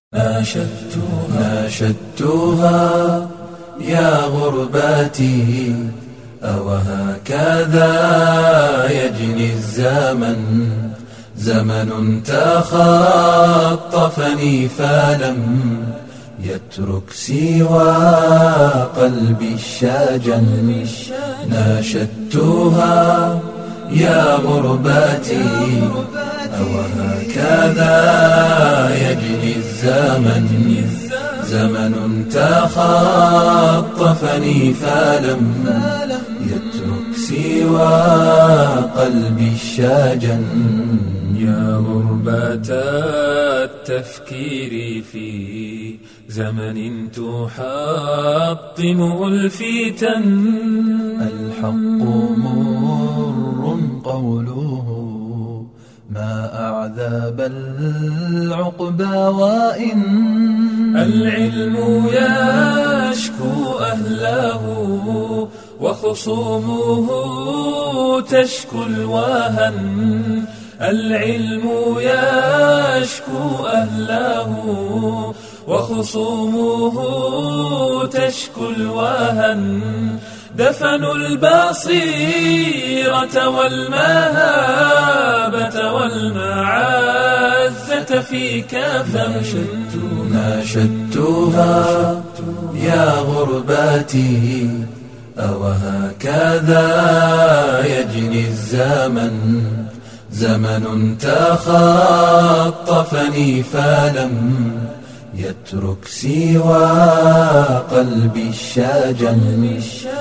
ناشدتها يا غرباتي أوهكذا يجني الزمن زمن تخطفني فلم يترك سوى قلبي الشجن ناشدتها يا غرباتي أوهكذا يجني الزمن زمن تخطفني فلم يترك سوى قلبي الشجن يا غربة التفكير في زمن تحطمه الفتن الحق مر قوله ما أعذب العقبى وإن العلم يشكو أهله وخصومه تشكو الوهن العلم يشكو أهله وخصومه تشكو الوهن دفنوا البصيرة والمهابة والمعزة في كفن ناشدتها يا غرباتي أوهكذا يجني الزمن زمن تخطفني فلم يترك سوى قلبي الشجن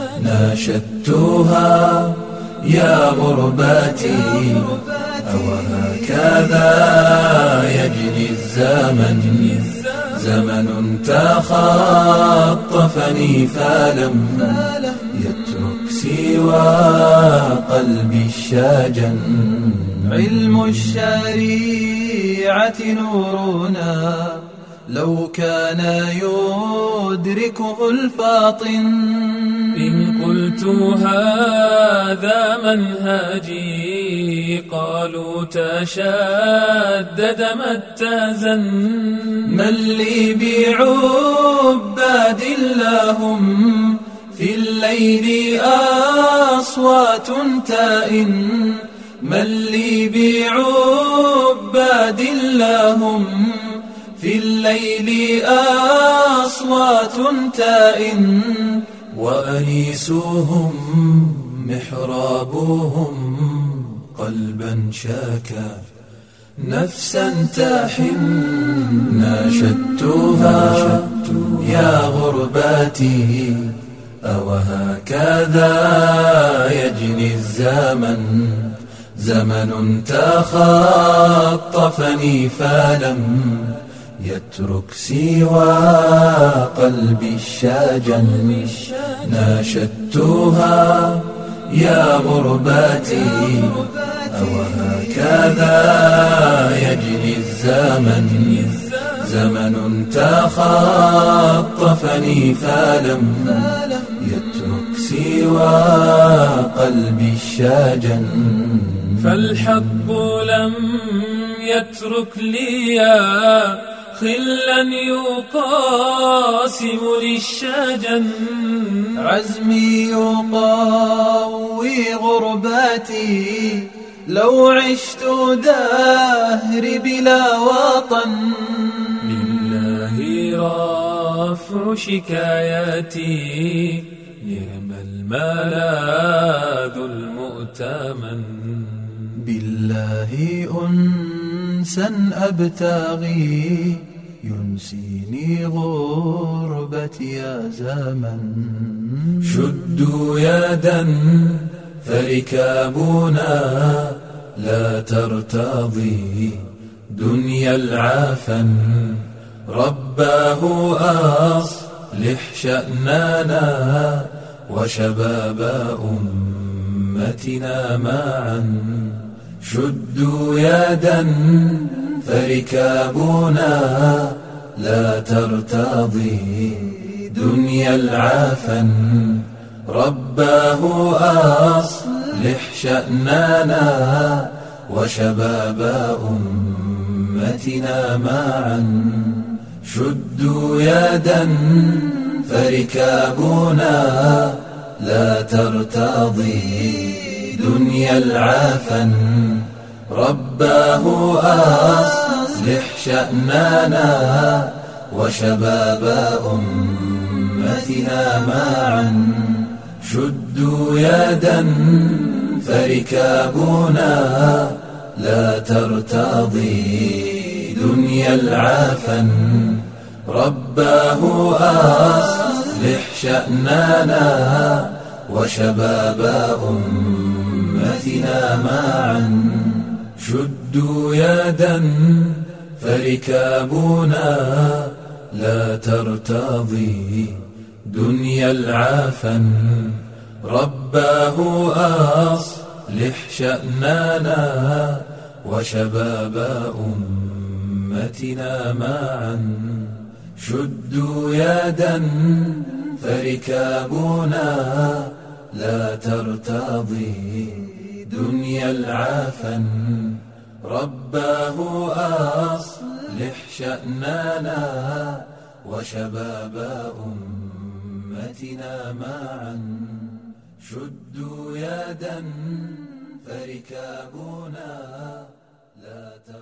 ناشدتها يا غرباتي أوهكذا يجني الزمن زمن تخطفني فلم يترك سوى قلبي الشجن علم الشريعة نورنا لو كان يدركه الفاطن إن قلت هذا منهجي قالوا تشدد ما اتزن من لي بعباد لهم في الليل أصوات تائن من لي بعباد لهم في الليل أصوات تائن وأنيسهم محرابهم قلبا شاكا نفسا تحن ناشدتها يا غرباتي أوهكذا يجني الزمن زمن تخطفني فلم يترك سوى قلبي الشجن ناشدتها يا غرباتي أوهكذا يجني الزمن زمن تخطفني فلم يترك سوى قلبي الشجن فالحق لم يترك لي خلا يقاسم للشجن عزمي يقوي غرباتي لو عشت دهري بلا وطن لله رفع شكاياتي نعم الملاذ المؤتمن بالله أنسا أبتغي ينسيني غربتي يا زمن شدوا يدا فركابنا لا ترتضي دنيا العفن رباه أصلح شأننا وشباب أمتنا معا شدوا يدا فركابنا لا ترتضي دنيا العفن رباه أصلح شأننا وشباب أمتنا معا شدوا يدا فركابنا لا ترتضي دنيا العفن. رباه أصلح شأننا وشباب أمتنا معا. شدوا يدا فركابنا لا ترتضي دنيا العفن. رباه أصلح شأننا وشباب أمتنا معا. شدوا يدا فركابنا لا ترتضي دنيا العفن. رباه أصلح شأننا وشباب أمتنا معا. شدوا يدا فركابنا لا ترتضي دنيا العفن. رباه أصلح شأننا وشباب أمتنا معا. شدوا يدا فركابنا لا ترتضي